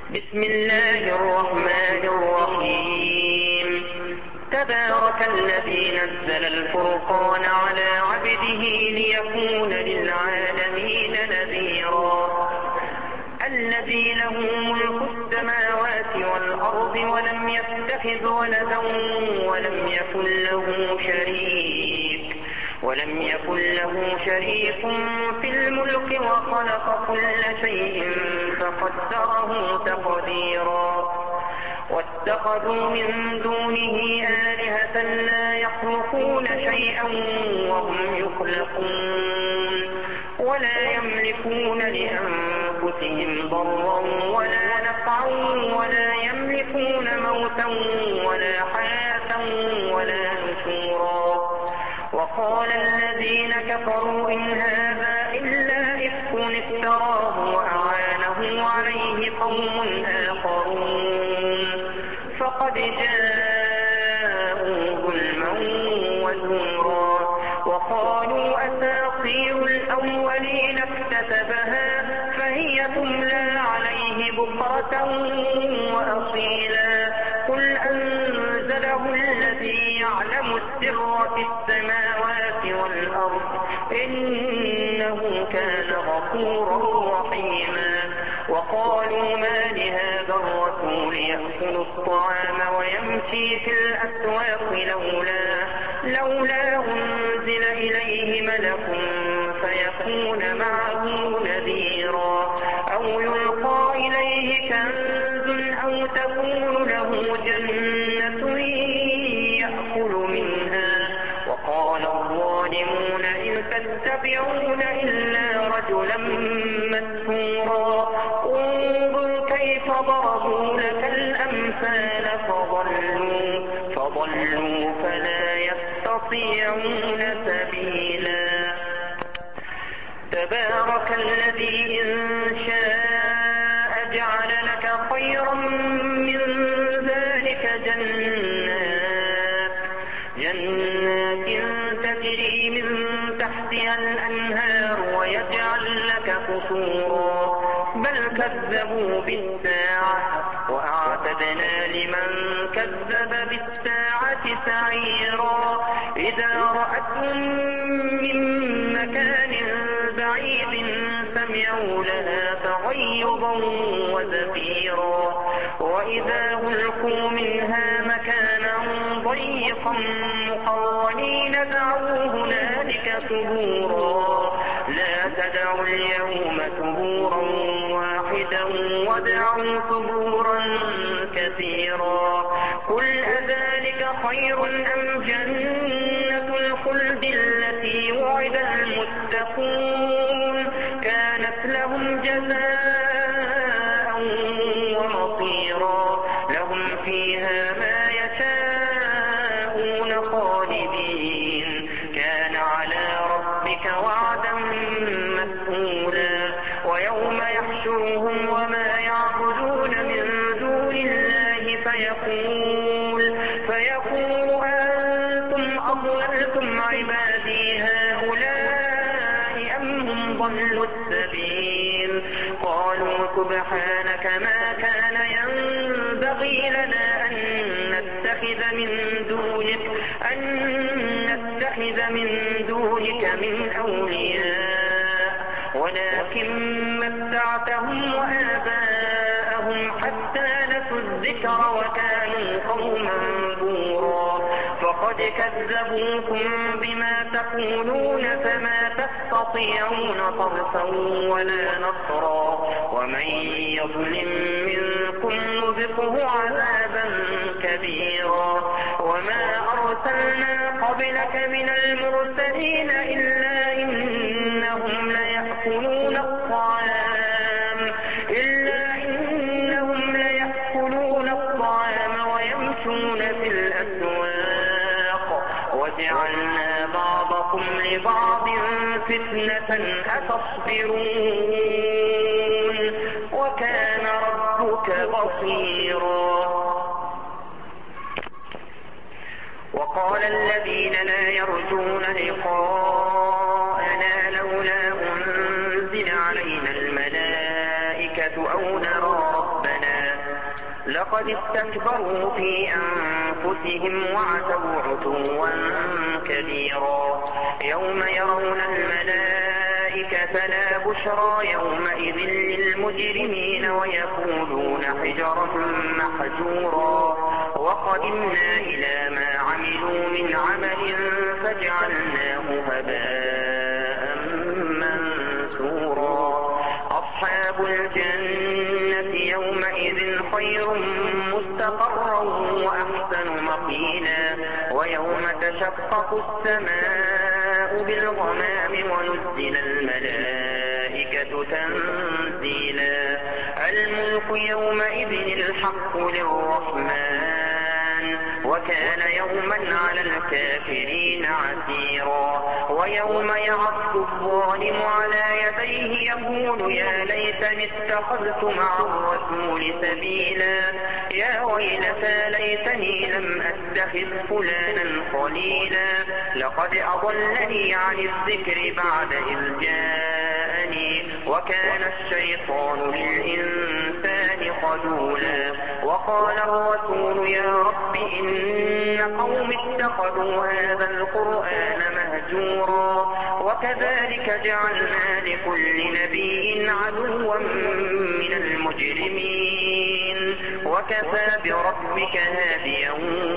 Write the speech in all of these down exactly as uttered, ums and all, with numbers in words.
بسم الله الرحمن الرحيم تبارك الذي نزل الفرقان على عبده ليكون للعالمين نذيرا الذي له ملك السماوات والأرض ولم يتخذ ولدا ولم يكن له شريك ولم يكن له شريك في الملك وخلق كل شيء فقدره تقديرا واتخذوا من دونه آلهة لا يخلقون شيئا وهم يخلقون ولا يملكون لأنفسهم ضرا ولا نفعا ولا يملكون موتا ولا حياة ولا نشورا وقال الذين كفروا إن هذا إلا إفك افتراه وأعانه عليه قوم آخرون فقد جاءوا ظلما وزورا وقالوا أساطير الأولين اكتتبها فهي تملى عليه بكرة وأصيلا قل أنزله الذي يعلم السر في السماوات والأرض إنه كان غفورا رحيما وقالوا ما لهذا الرسول يأكل الطعام ويمشي في الأسواق لولا لولا أنزل إليه ملك فيكون معه نذيرا أو يلقى إليه كنز أو تكون له جنة يأكل منها وقال الظالمون إن تتبعون إلا رجلا مسحورا انظر كيف ضربوا لك الأمثال فضلوا فضلوا فلا يستطيعون سبيلا تبارك الذي إن شاء جعل لك خيرا من ذلك جنات جنات تجري من تحتها الأنهار ويجعل لك قصورا بل كذبوا بالساعة وأعتدنا لمن كذب بالساعة سعيرا إذا رأتهم من مكان بعيد سمعوا لها تغيظا وزفيرا وإذا ألقوا منها مكانا ضيقا مقرنين دعوا هنالك ثبورا لا تدعوا اليوم ثبورا واحدا ودعوا ثبورا كثيرا قل أذلك خير أم جنة الخلد التي وعد المتقون كانت لهم جزاء ومصيرا لهم فيها ما يشاءون خالدين كان على ربك وعدا مسئولا ويوم يحشرهم وما يعبدون من دون الله فيقول فيقول أنتم أضللتم عبادي هؤلاء أم هم ضلوا السبيل قالوا سبحانك ما كان ينبغي لنا أن نتخذ من دونك أن نتخذ من دونك من أولياء ولكن متعتهم وآباءهم حتى نسوا الذكر وكانوا قوما بورا فقد كذبوكم بما تقولون فما تستطيعون صرفا ولا نصرا ومن يظلم منكم نذقه عذابا كبيرا وما أرسلنا قبلك من المرسلين إلا إنهم ليأكلون الطعام إلا إنهم ليأكلون الطعام ويمشون في الأسواق وجعلنا بعضكم لبعض فتنة أتصبرون وكان ربك بصيرا وقال الذين لا يرجون لقاءنا لولا أنزل علينا الملائكة أو نرى ربنا ربنا لقد استكبروا في أنفسهم وعتوا عتوا كبيرا يوم يرون الملائكة لا بشرى يومئذ للمجرمين ويقولون حجرا محجورا وقدمنا إلى ما عملوا من عمل فجعلناه هباء منثورا أصحاب الجنة يومئذ خير مستقرا وأحسن مقيلا ويوم تشقق السماء بالغمام ونزل الملائكة تنزيلا الملك يومئذ الحق للرحمن وكان يوما على الكافرين عسيرا ويوم يعض الظالم على يديه يقول يا ليتني اتخذت مع الرسول سبيلا يا ويلتى ليتني لم أتخذ فلانا خليلا لقد أضلني عن الذكر بعد إذ جاءني وكان الشيطان للإنسان خذولا وقال الرسول يا رب إن قوم اتخذوا هذا القرآن مهجورا وكذلك جعلنا لكل نبي عدوا من المجرمين وكفى بربك هاديا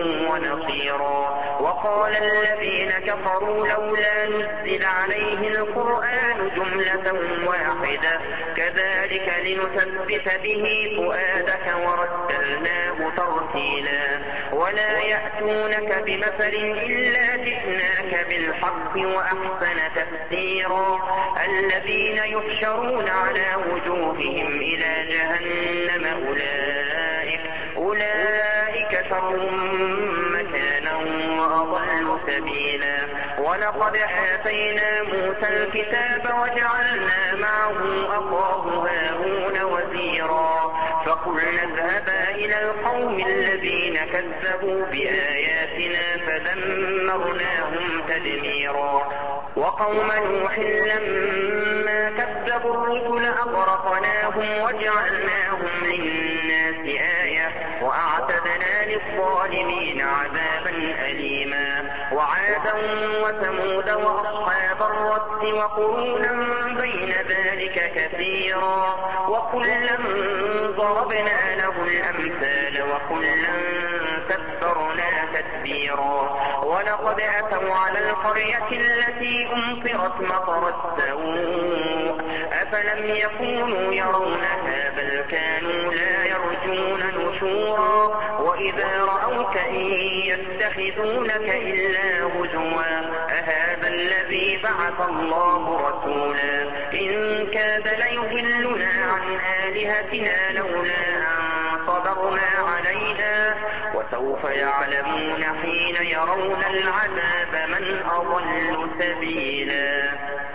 ونصيرا وقال الذين كفروا لولا نزل عليه القرآن جملة واحدة كذلك لنثبت به فؤادك ورتلناه ترتيلا ولا يأتونك بمثل إلا جئناك بالحق وأحسن تفسيرا الذين يحشرون على وجوههم إلى جهنم أولئك أولئك شر مكانا وأضل سبيلا ولقد آتينا موسى الكتاب وجعلنا معه أخاه هارون وزيرا فقلنا اذهبا إلى القوم الذين كذبوا بآياتنا فدمرناهم تدميرا وقوم نوح لما كذبوا الرسل أغرقناهم وجعلناهم للناس آية وأعتدنا للظالمين عذابا أليما وعادا وثمود وأصحاب الرس وقرونا بين ذلك كثيرا وكلا ضربنا له الأمثال وكلا تبرنا تتبيرا ولقد أتوا على القرية التي أمطرت مطر السوء أفلم يكونوا يرونها بل كانوا لا يرجون نشورا وإذا رأوك إن يتخذونك إلا هزوا أهذا الذي بعث الله رسولا إن كاد ليضلنا عن آلهتنا لولا أن صبرنا عليها وسوف يعلمون حين يرون العذاب من أضل سبيلا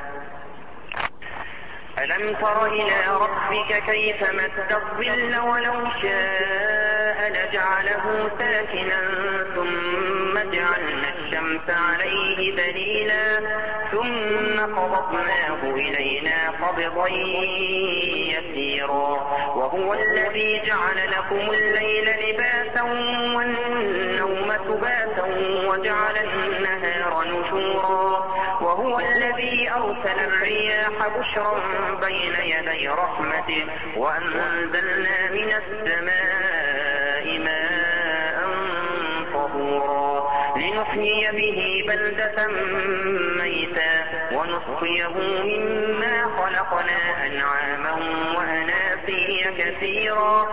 ألم تر إلى ربك كيف مد الظل ولو شاء لجعله ساكنا ثم جعلنا الشمس عليه دليلا ثم قبضناه إلينا قبضا يسيرا وهو الذي جعل لكم الليل لباسا والنوم سباتا وجعل النهار نشورا وهو الذي أرسل الرياح بشرا بين يدي رحمته وأنزلنا من السماء ماء طهورا لنحيي به بلدة ميتا ونسقيه مما خلقنا أنعاما وأناسيا كثيرا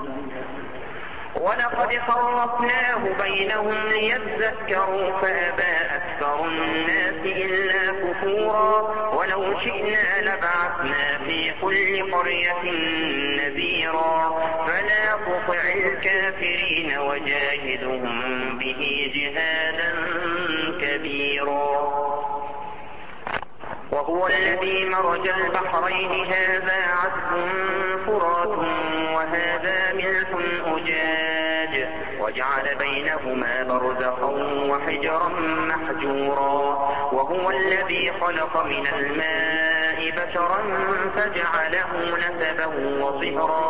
ولقد صرفناه بينهم ليذكروا فأبى أكثر الناس إلا كفورا ولو شئنا لبعثنا في كل قرية نذيرا فلا تطع الكافرين وجاهدهم به جهادا كبيرا وهو الذي مرج البحرين هذا عذب فرات وهذا ملح أجاج وجعل بينهما برزخا وحجرا محجورا وهو الذي خلق من الماء بشرا فجعله نسبا وصهرا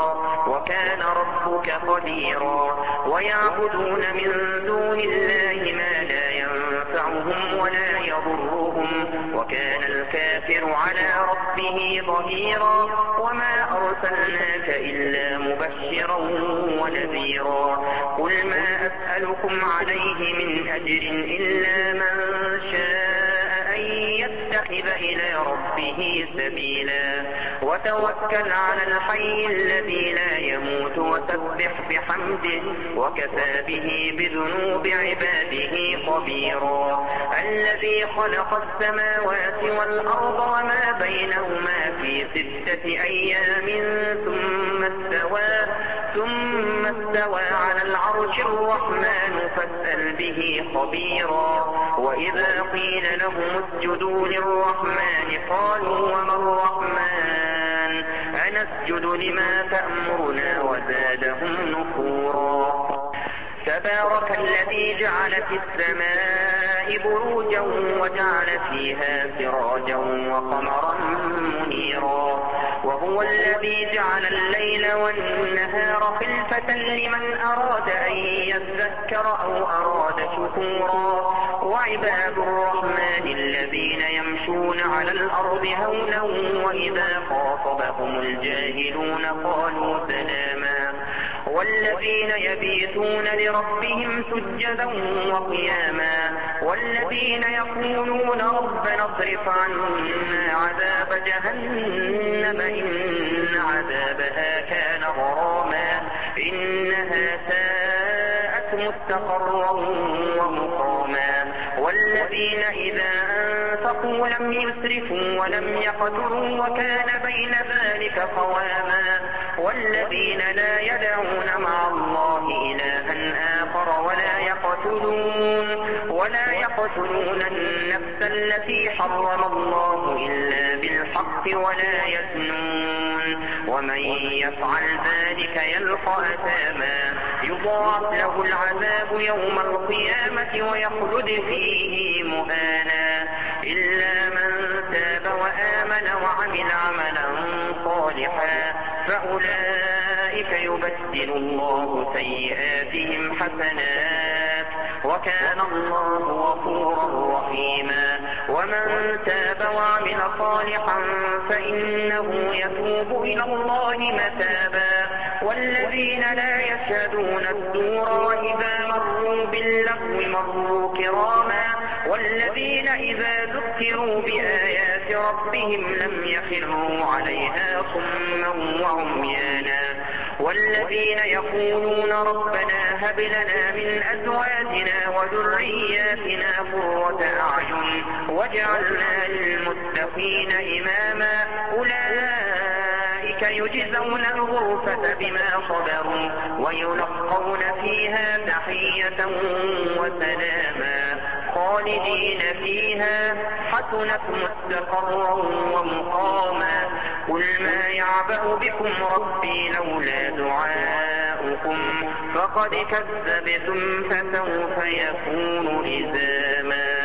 وكان ربك قديرا ويعبدون من دون الله ما لا ينفعهم ولا يضرهم وكان الكافر على ربه ظهيرا وما أرسلناك إلا مبشرا ونذيرا قل ما أسألكم عليه من أجر إلا من شاء أن يتخذ إلى ربه سبيلا وتوكل على الحي الذي لا يموت وسبح بحمده وكفى به بذنوب عباده خبيرا الذي خلق السماوات والأرض وما بينهما في ستة أيام ثم استوى ثم استوى على العرش الرحمن فاسأل به خبيرا وإذا قيل لهم اسجدوا للرحمن قالوا وما الرحمن أنسجد لما تأمرنا وزادهم نفورا تبارك الذي جعل في السماء بروجا وجعل فيها سراجا وقمرا منيرا وهو الذي جعل الليل والنهار خلفة لمن أراد أن يذكر أو أراد شكورا وعباد الرحمن الذين يمشون على الأرض هونا وإذا خاطبهم الجاهلون قالوا سلاما والذين يبيتون لربهم سجدا وقياما والذين يقولون ربنا اصرف عنا عذاب جهنم إن عذابها كان غراما إنها ساءت مستقرا ومقاما والذين إذا أنفقوا لم يسرفوا ولم يقتروا وكان بين ذلك قواما والذين لا يدعون مع الله إلها آخر ولا يقتلون ولا يقتلون النفس التي حرم الله إلا بالحق ولا يزنون ومن يفعل ذلك يلقى أثاما يضاعف له العذاب يوم القيامة ويخلد فيه مهانا إلا من تاب وآمن وعمل عملا صالحا فأولئك يبدل الله سيئاتهم حسنات وكان الله غفورا رحيما ومن تاب وعمل صالحا فإنه يتوب إلى الله متابا والذين لا يشهدون الزور وإذا مروا باللغو مروا كراما والذين إذا ذكروا بآيات ربهم لم يخروا عليها صما وعميانا والذين يقولون ربنا هب لنا من أزواجنا وذرياتنا قرة أعين واجعلنا للمتقين إماما أولئك يجزون الغرفة بما صبروا ويلقون فيها تحية وسلاما خالدين فيها حسنت مستقرا ومقاما قل ما يعبأ بكم ربي لولا دعاؤكم فقد كذبتم فسوف يكون لزاما